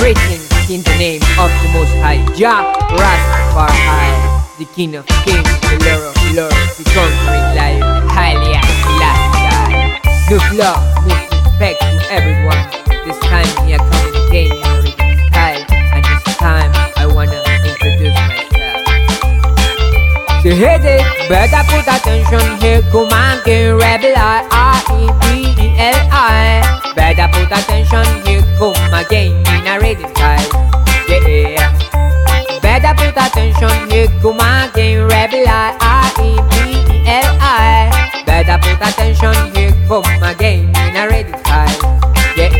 Greetings in the name of the Most High, Jah Rastafari, the King of Kings, the Lord of Lords, the conquering Lion, Haile Selassie. Good love, much respect to everyone. This time we are coming again in a rhythm style, and this time I wanna introduce myself. So hey there, better put attention here, come on, get rebel, R-E-B-E-L-I. Better put attention here, come again in a rhythm style, yeah. Better put attention here, come again, rebel, R-E-B-E-L-I. Better put attention here, come again in a rhythm style, yeah.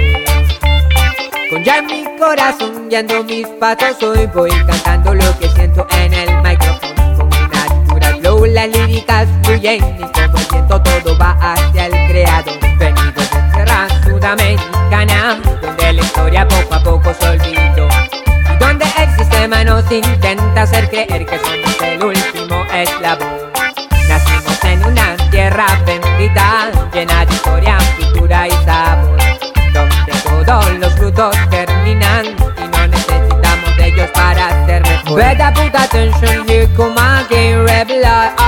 Con ya en mi corazón, guiando mis pasos, hoy voy cantando lo que siento en el micrófono. Con mi natural flow, las líricas fluyen y como el viento todo va hacia el creador. Venido de tierra sudamericana, donde la historia poco a poco se olvidó, y donde el sistema nos intenta hacer creer que somos el último eslabón. Nacimos en una tierra bendita, llena de historia, cultura y sabor, donde todos los frutos germinan y no necesitamos de ellos para ser mejor. Better put attention here, come again, rebel,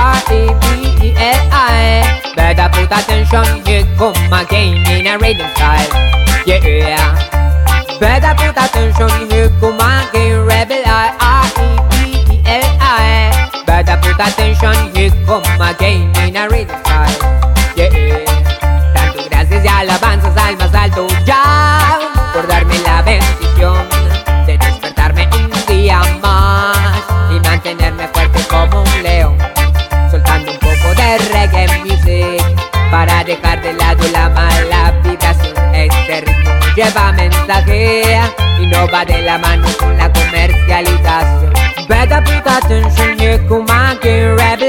R-E-B-E-L-I. Better put attention here, come again in a rhythm style, yeah. Better put attention here, come again, rebel, R-E-B-E-L-I. Better put attention here, come again in a rhythm style, yeah. Tanto gracias y alabanzas al más alto ya, por darme la bendición de despertarme un día más y mantenerme fuerte como un león, soltando un poco de reggae music para dejar de lado la mala vibración. Este ritmo lleva mensaje y no va de la mano con la comercialización. Better put attention here, come again, rebel,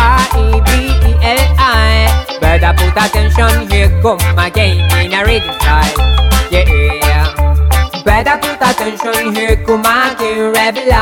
R-E-B-E-L-I. Better put attention here, come again in a rhythm style, yeah. Better put attention here, come again, rebel,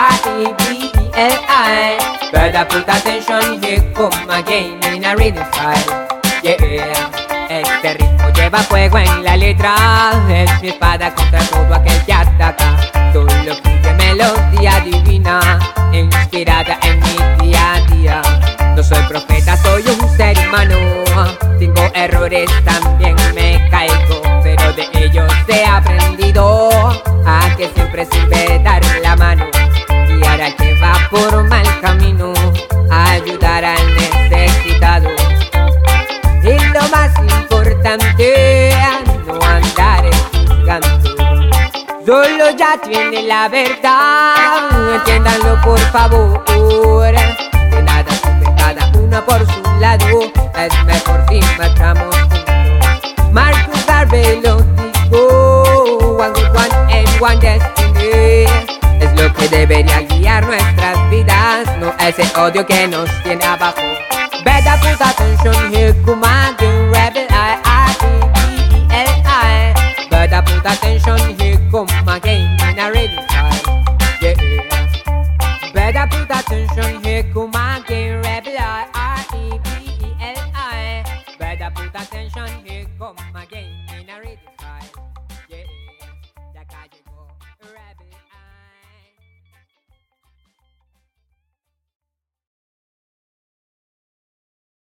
R-E-B-E-L-I. Better put attention here, come again in a rhythm style, yeah. Este ritmo lleva fuego en la letra, es mi espada contra todo aquel que ataca. Solo fluye melodía divina, inspirada en mi día a día. No soy profeta, soy un ser humano, tengo errores, también me caigo, pero de ellos he aprendido a que siempre sirve dar la mano, guiar al que va por mal camino, ayudar al necesitado. Y lo más importante, no andar juzgando, solo ya tiene la verdad, entiéndanlo por favor. De nada sirve cada uno por su lado, es mejor si marchamos juntos. Marcus Garvey lo dijo, one good one and one destiny. Es lo que debería guiar nuestras vidas, no ese odio que nos tiene abajo. Better put attention here, come on.